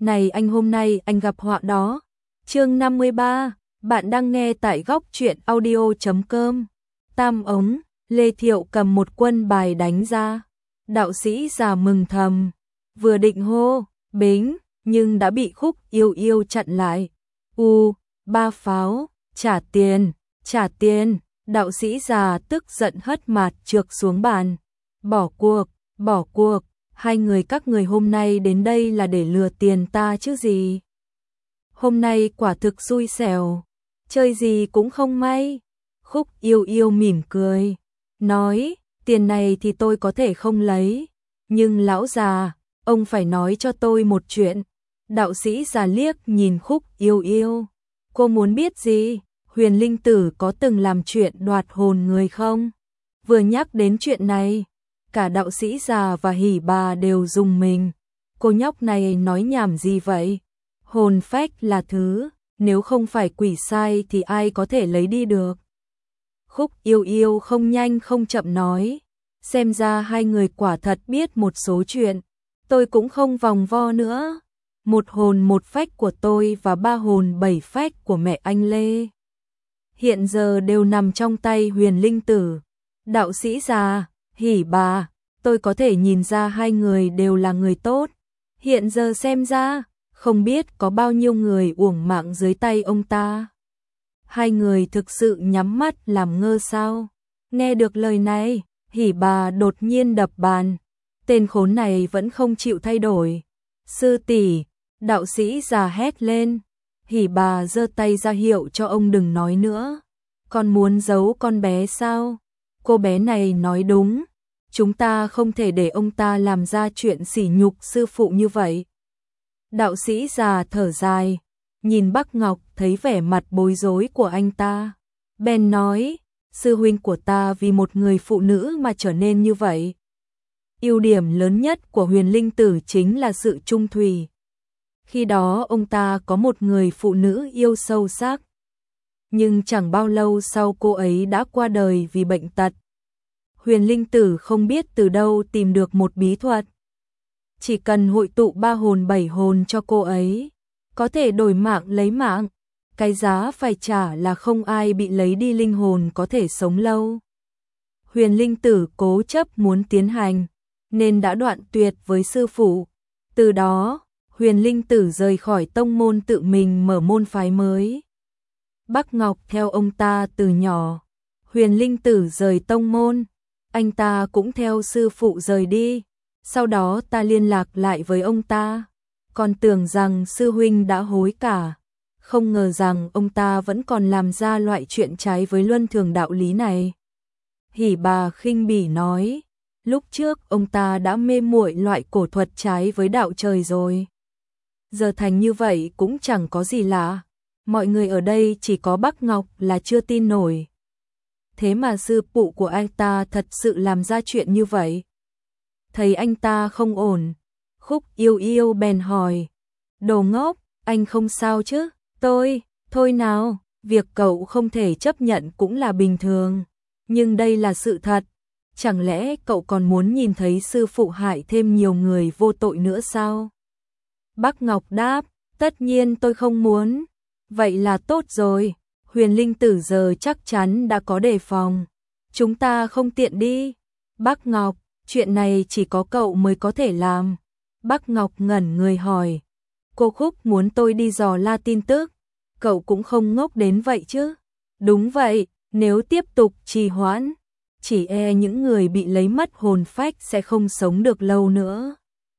Này anh, hôm nay anh gặp họa đó. Chương 53, bạn đang nghe tại góc truyện audio.com. Tam ống, Lê Thiệu cầm một quân bài đánh ra. Đạo sĩ già mừng thầm, vừa định hô bính, nhưng đã bị Khúc Yêu Yêu chặn lại. Ba pháo, trả tiền, trả tiền. Đạo sĩ già tức giận hất mạt trược xuống bàn. Bỏ cuộc, hai người các người hôm nay đến đây là để lừa tiền ta chứ gì. Hôm nay quả thực xui xẻo, chơi gì cũng không may. Khúc Yêu Yêu mỉm cười, nói, tiền này thì tôi có thể không lấy, nhưng lão già, ông phải nói cho tôi một chuyện. Đạo sĩ già liếc nhìn Khúc Yêu Yêu, cô muốn biết gì? Huyền Linh Tử có từng làm chuyện đoạt hồn người không? Vừa nhắc đến chuyện này, cả đạo sĩ già và hỉ bà đều rùng mình. Cô nhóc này nói nhảm gì vậy? Hồn phách là thứ, nếu không phải quỷ sai thì ai có thể lấy đi được? Khúc Yêu Yêu không nhanh không chậm nói, xem ra hai người quả thật biết một số chuyện. Tôi cũng không vòng vo nữa. Một hồn một phách của tôi và ba hồn bảy phách của mẹ anh Lê hiện giờ đều nằm trong tay Huyền Linh Tử. Đạo sĩ già, hỉ bà, tôi có thể nhìn ra hai người đều là người tốt. Hiện giờ xem ra, không biết có bao nhiêu người uổng mạng dưới tay ông ta. Hai người thực sự nhắm mắt làm ngơ sao? Nghe được lời này, hỉ bà đột nhiên đập bàn. Tên khốn này vẫn không chịu thay đổi. Sư tỷ, đạo sĩ già hét lên. Hỉ bà giơ tay ra hiệu cho ông đừng nói nữa. Con muốn giấu con bé sao? Cô bé này nói đúng. Chúng ta không thể để ông ta làm ra chuyện sỉ nhục sư phụ như vậy. Đạo sĩ già thở dài, nhìn Bắc Ngọc thấy vẻ mặt bối rối của anh ta. Bèn nói, sư huynh của ta vì một người phụ nữ mà trở nên như vậy. Ưu điểm lớn nhất của Huyền Linh Tử chính là sự trung thủy. Khi đó ông ta có một người phụ nữ yêu sâu sắc. Nhưng chẳng bao lâu sau cô ấy đã qua đời vì bệnh tật. Huyền Linh Tử không biết từ đâu tìm được một bí thuật. Chỉ cần hội tụ ba hồn bảy hồn cho cô ấy, có thể đổi mạng lấy mạng. Cái giá phải trả là không ai bị lấy đi linh hồn có thể sống lâu. Huyền Linh Tử cố chấp muốn tiến hành, nên đã đoạn tuyệt với sư phụ. Từ đó, Huyền Linh Tử rời khỏi tông môn tự mình mở môn phái mới. Bắc Ngọc theo ông ta từ nhỏ. Huyền Linh Tử rời tông môn, anh ta cũng theo sư phụ rời đi. Sau đó ta liên lạc lại với ông ta, còn tưởng rằng sư huynh đã hối cả. Không ngờ rằng ông ta vẫn còn làm ra loại chuyện trái với luân thường đạo lý này. Hỉ bà khinh bỉ nói, lúc trước ông ta đã mê muội loại cổ thuật trái với đạo trời rồi. Giờ thành như vậy cũng chẳng có gì lạ. Mọi người ở đây chỉ có Bắc Ngọc là chưa tin nổi. Thế mà sư phụ của anh ta thật sự làm ra chuyện như vậy. Thấy anh ta không ổn, Khúc Yêu Yêu bèn hỏi, đồ ngốc, anh không sao chứ? Thôi nào, việc cậu không thể chấp nhận cũng là bình thường. Nhưng đây là sự thật. Chẳng lẽ cậu còn muốn nhìn thấy sư phụ hại thêm nhiều người vô tội nữa sao? Bắc Ngọc đáp, tất nhiên tôi không muốn. Vậy là tốt rồi, Huyền Linh Tử giờ chắc chắn đã có đề phòng. Chúng ta không tiện đi. Bắc Ngọc, chuyện này chỉ có cậu mới có thể làm. Bắc Ngọc ngẩn người hỏi, cô Khúc muốn tôi đi dò la tin tức. Cậu cũng không ngốc đến vậy chứ? Đúng vậy, nếu tiếp tục trì hoãn, chỉ e những người bị lấy mất hồn phách sẽ không sống được lâu nữa.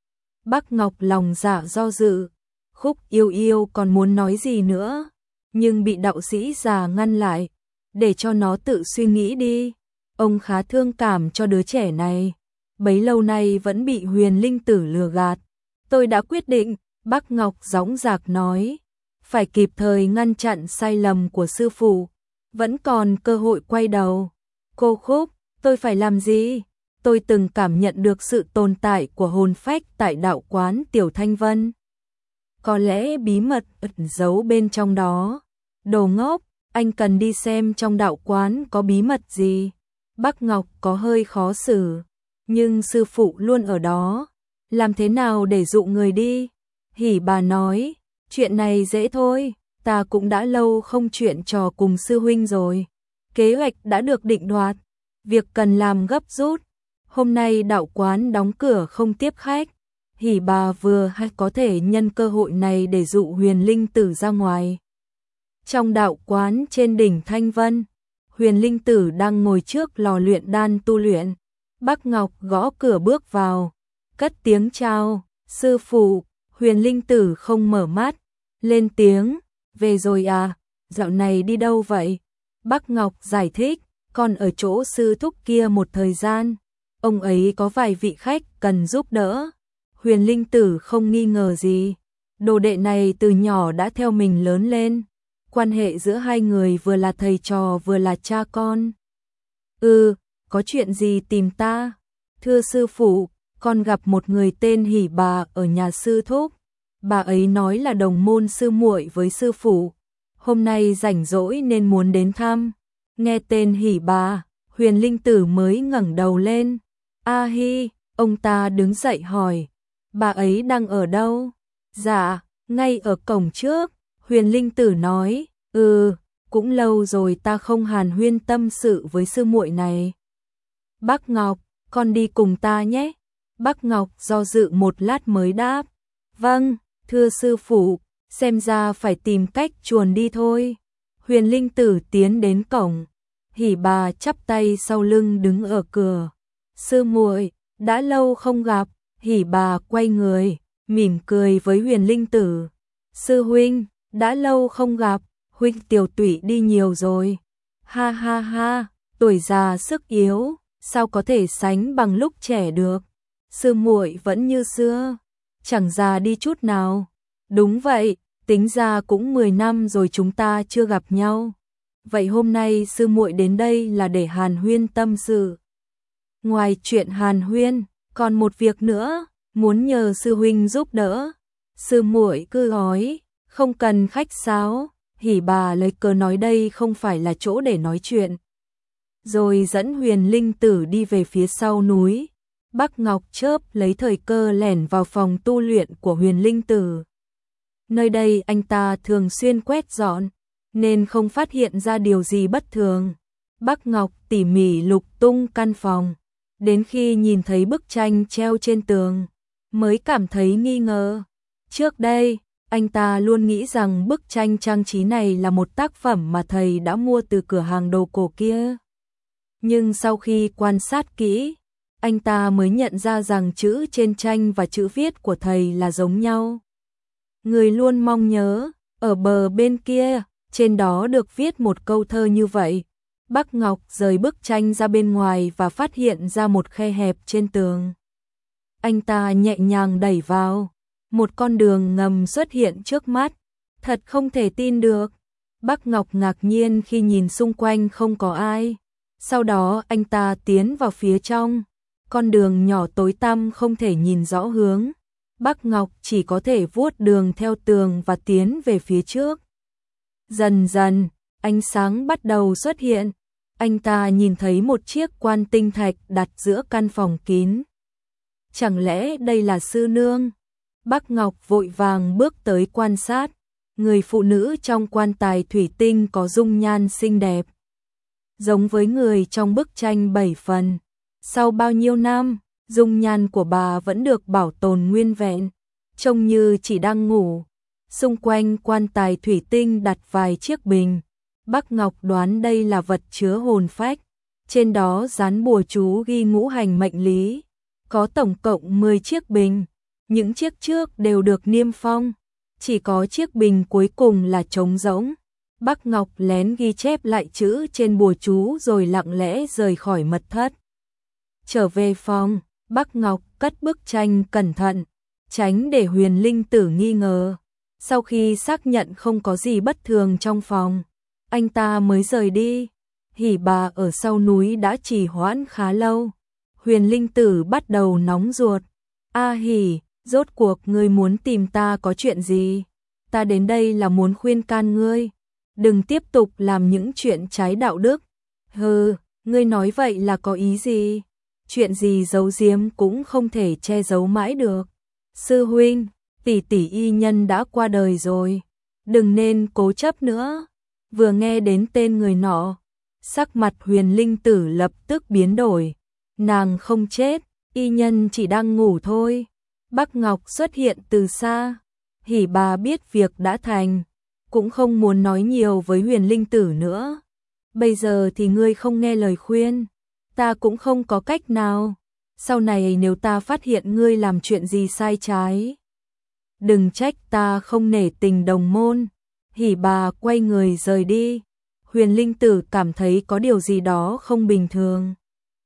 Bắc Ngọc lòng dạ do dự. Khúc Yêu Yêu còn muốn nói gì nữa, nhưng bị đạo sĩ già ngăn lại, để cho nó tự suy nghĩ đi. Ông khá thương cảm cho đứa trẻ này, bấy lâu nay vẫn bị Huyền Linh Tử lừa gạt. Tôi đã quyết định, Bắc Ngọc dõng dạc nói, phải kịp thời ngăn chặn sai lầm của sư phụ, vẫn còn cơ hội quay đầu. Cô Khúc, tôi phải làm gì? Tôi từng cảm nhận được sự tồn tại của hồn phách tại đạo quán Tiểu Thanh Vân. Có lẽ bí mật ẩn giấu bên trong đó. Đồ ngốc, anh cần đi xem trong đạo quán có bí mật gì. Bắc Ngọc có hơi khó xử, nhưng sư phụ luôn ở đó. Làm thế nào để dụ người đi? Hỉ bà nói, chuyện này dễ thôi, ta cũng đã lâu không chuyện trò cùng sư huynh rồi. Kế hoạch đã được định đoạt, việc cần làm gấp rút. Hôm nay đạo quán đóng cửa không tiếp khách. Hỉ bà vừa hay có thể nhân cơ hội này để dụ Huyền Linh Tử ra ngoài. Trong đạo quán trên đỉnh Thanh Vân, Huyền Linh Tử đang ngồi trước lò luyện đan tu luyện. Bác Ngọc gõ cửa bước vào, cất tiếng chào, sư phụ. Huyền Linh Tử không mở mắt, lên tiếng, về rồi à, dạo này đi đâu vậy? Bác Ngọc giải thích, con ở chỗ sư thúc kia một thời gian, ông ấy có vài vị khách cần giúp đỡ. Huyền Linh Tử không nghi ngờ gì, đồ đệ này từ nhỏ đã theo mình lớn lên, quan hệ giữa hai người vừa là thầy trò vừa là cha con. Có chuyện gì tìm ta? Thưa sư phụ, con gặp một người tên Hỉ bà ở nhà sư thúc. Bà ấy nói là đồng môn sư muội với sư phụ. Hôm nay rảnh rỗi nên muốn đến thăm. Nghe tên Hỉ bà, Huyền Linh Tử mới ngẩng đầu lên. A hi, ông ta đứng dậy hỏi. Bà ấy đang ở đâu? Dạ, ngay ở cổng trước. Huyền Linh Tử nói. Cũng lâu rồi ta không hàn huyên tâm sự với sư muội này. Bác Ngọc, con đi cùng ta nhé. Bác Ngọc do dự một lát mới đáp. Vâng, thưa sư phụ, xem ra phải tìm cách chuồn đi thôi. Huyền Linh Tử tiến đến cổng. Hỉ bà chắp tay sau lưng đứng ở cửa. Sư muội, đã lâu không gặp. Hỉ bà quay người, mỉm cười với Huyền Linh Tử. Sư huynh, đã lâu không gặp, huynh tiểu tụy đi nhiều rồi. Ha ha ha, tuổi già sức yếu, sao có thể sánh bằng lúc trẻ được. Sư muội vẫn như xưa, chẳng già đi chút nào. Đúng vậy, tính ra cũng 10 năm rồi chúng ta chưa gặp nhau. Vậy hôm nay sư muội đến đây là để hàn huyên tâm sự. Ngoài chuyện hàn huyên, còn một việc nữa, muốn nhờ sư huynh giúp đỡ. Sư muội cứ nói, không cần khách sáo. Hỉ bà lấy cớ nói đây không phải là chỗ để nói chuyện. Rồi dẫn Huyền Linh Tử đi về phía sau núi. Bác Ngọc chớp lấy thời cơ lẻn vào phòng tu luyện của Huyền Linh Tử. Nơi đây anh ta thường xuyên quét dọn, nên không phát hiện ra điều gì bất thường. Bác Ngọc tỉ mỉ lục tung căn phòng, đến khi nhìn thấy bức tranh treo trên tường, mới cảm thấy nghi ngờ. Trước đây, anh ta luôn nghĩ rằng bức tranh trang trí này là một tác phẩm mà thầy đã mua từ cửa hàng đồ cổ kia. Nhưng sau khi quan sát kỹ, anh ta mới nhận ra rằng chữ trên tranh và chữ viết của thầy là giống nhau. Người luôn mong nhớ, ở bờ bên kia, trên đó được viết một câu thơ như vậy. Bác Ngọc rời bức tranh ra bên ngoài và phát hiện ra một khe hẹp trên tường. Anh ta nhẹ nhàng đẩy vào, một con đường ngầm xuất hiện trước mắt. Thật không thể tin được. Bác Ngọc ngạc nhiên khi nhìn xung quanh không có ai. Sau đó anh ta tiến vào phía trong. Con đường nhỏ tối tăm không thể nhìn rõ hướng. Bác Ngọc chỉ có thể vuốt đường theo tường và tiến về phía trước. Dần dần, ánh sáng bắt đầu xuất hiện. Anh ta nhìn thấy một chiếc quan tinh thạch đặt giữa căn phòng kín. Chẳng lẽ đây là sư nương? Bác Ngọc vội vàng bước tới quan sát. Người phụ nữ trong quan tài thủy tinh có dung nhan xinh đẹp, giống với người trong bức tranh 7 phần. Sau bao nhiêu năm, dung nhan của bà vẫn được bảo tồn nguyên vẹn, trông như chỉ đang ngủ. Xung quanh quan tài thủy tinh đặt vài chiếc bình. Bác Ngọc đoán đây là vật chứa hồn phách. Trên đó dán bùa chú ghi ngũ hành mệnh lý. Có tổng cộng 10 chiếc bình. Những chiếc trước đều được niêm phong. Chỉ có chiếc bình cuối cùng là trống rỗng. Bác Ngọc lén ghi chép lại chữ trên bùa chú rồi lặng lẽ rời khỏi mật thất. Trở về phòng, Bác Ngọc cất bức tranh cẩn thận, tránh để Huyền Linh Tử nghi ngờ. Sau khi xác nhận không có gì bất thường trong phòng, anh ta mới rời đi. Hỉ bà ở sau núi đã trì hoãn khá lâu. Huyền Linh Tử bắt đầu nóng ruột. A Hỉ, rốt cuộc ngươi muốn tìm ta có chuyện gì? Ta đến đây là muốn khuyên can ngươi, đừng tiếp tục làm những chuyện trái đạo đức. Hừ, ngươi nói vậy là có ý gì? Chuyện gì giấu giếm cũng không thể che giấu mãi được. Sư huynh, tỷ tỷ y nhân đã qua đời rồi, đừng nên cố chấp nữa. Vừa nghe đến tên người nọ, sắc mặt Huyền Linh Tử lập tức biến đổi. Nàng không chết, y nhân chỉ đang ngủ thôi. Bắc Ngọc xuất hiện từ xa, Hỉ Bà biết việc đã thành, cũng không muốn nói nhiều với Huyền Linh Tử nữa. Bây giờ thì ngươi không nghe lời khuyên, ta cũng không có cách nào. Sau này nếu ta phát hiện ngươi làm chuyện gì sai trái, đừng trách ta không nể tình đồng môn. Hỉ Bà quay người rời đi. Huyền Linh Tử cảm thấy có điều gì đó không bình thường.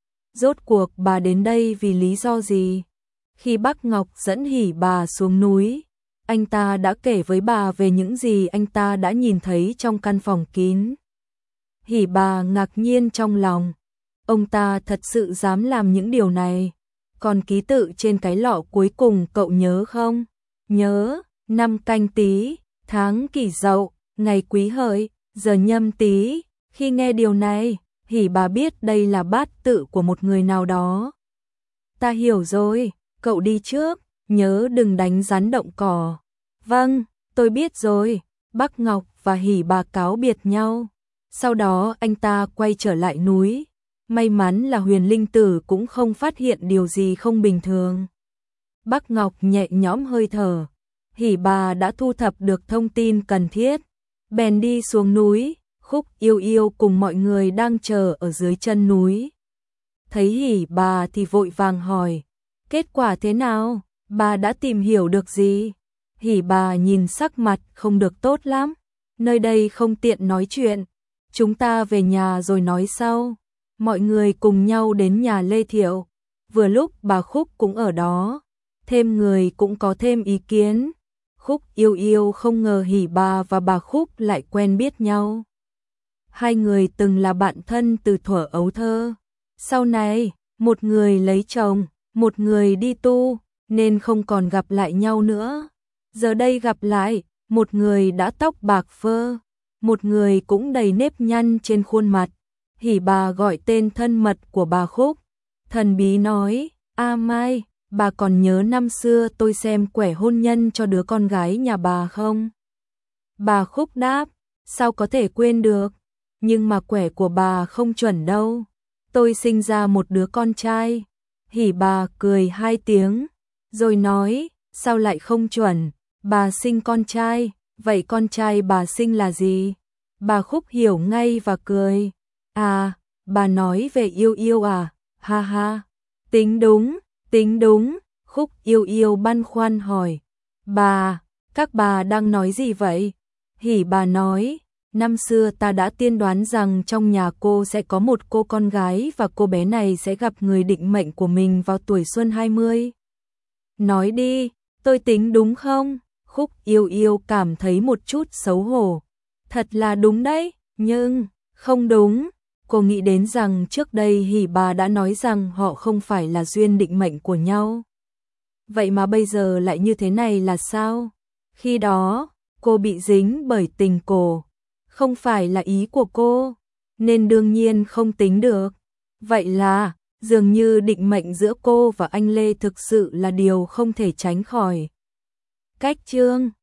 Rốt cuộc bà đến đây vì lý do gì? Khi Bắc Ngọc dẫn Hỉ Bà xuống núi, anh ta đã kể với bà về những gì anh ta đã nhìn thấy trong căn phòng kín. Hỉ Bà ngạc nhiên trong lòng, ông ta thật sự dám làm những điều này. Còn ký tự trên cái lọ cuối cùng cậu nhớ không? Nhớ, năm Canh Tý, tháng Kỷ Dậu, ngày Quý Hợi, giờ Nhâm Tý. Khi nghe điều này, Hỉ Bà biết đây là bát tự của một người nào đó. Ta hiểu rồi, cậu đi trước, nhớ đừng đánh rắn động cỏ. Vâng, tôi biết rồi. Bắc Ngọc và Hỉ Bà cáo biệt nhau. Sau đó anh ta quay trở lại núi. May mắn là Huyền Linh Tử cũng không phát hiện điều gì không bình thường. Bắc Ngọc nhẹ nhõm hơi thở. Hỉ Bà đã thu thập được thông tin cần thiết, bèn đi xuống núi. Khúc Yêu Yêu cùng mọi người đang chờ ở dưới chân núi. Thấy Hỉ Bà thì vội vàng hỏi, kết quả thế nào? Bà đã tìm hiểu được gì? Hỉ Bà nhìn sắc mặt không được tốt lắm. Nơi đây không tiện nói chuyện, chúng ta về nhà rồi nói sau. Mọi người cùng nhau đến nhà Lê Thiệu. Vừa lúc bà Khúc cũng ở đó, thêm người cũng có thêm ý kiến. Khúc Yêu Yêu không ngờ Hỉ Bà và bà Khúc lại quen biết nhau. Hai người từng là bạn thân từ thuở ấu thơ. Sau này, một người lấy chồng, một người đi tu, nên không còn gặp lại nhau nữa. Giờ đây gặp lại, một người đã tóc bạc phơ, một người cũng đầy nếp nhăn trên khuôn mặt. Hỉ Bà gọi tên thân mật của bà Khúc. Thần bí nói, A Mai, bà còn nhớ năm xưa tôi xem quẻ hôn nhân cho đứa con gái nhà bà không? Bà Khúc đáp, sao có thể quên được, nhưng mà quẻ của bà không chuẩn đâu. Tôi sinh ra một đứa con trai. Hỉ Bà cười hai tiếng, rồi nói, sao lại không chuẩn, bà sinh con trai, vậy con trai bà sinh là gì? Bà Khúc hiểu ngay và cười. À, bà nói về Yêu Yêu à, ha ha, tính đúng. Khúc Yêu Yêu băn khoăn hỏi, các bà đang nói gì vậy? Hỉ Bà nói, năm xưa ta đã tiên đoán rằng trong nhà cô sẽ có một cô con gái và cô bé này sẽ gặp người định mệnh của mình vào tuổi xuân 20. Nói đi, tôi tính đúng không? Khúc Yêu Yêu cảm thấy một chút xấu hổ. Thật là đúng đấy, nhưng không đúng. Cô nghĩ đến rằng trước đây Hỉ Bà đã nói rằng họ không phải là duyên định mệnh của nhau. Vậy mà bây giờ lại như thế này là sao? Khi đó, cô bị dính bởi tình cổ, không phải là ý của cô, nên đương nhiên không tính được. Vậy là, dường như định mệnh giữa cô và anh Lê thực sự là điều không thể tránh khỏi. Cách chương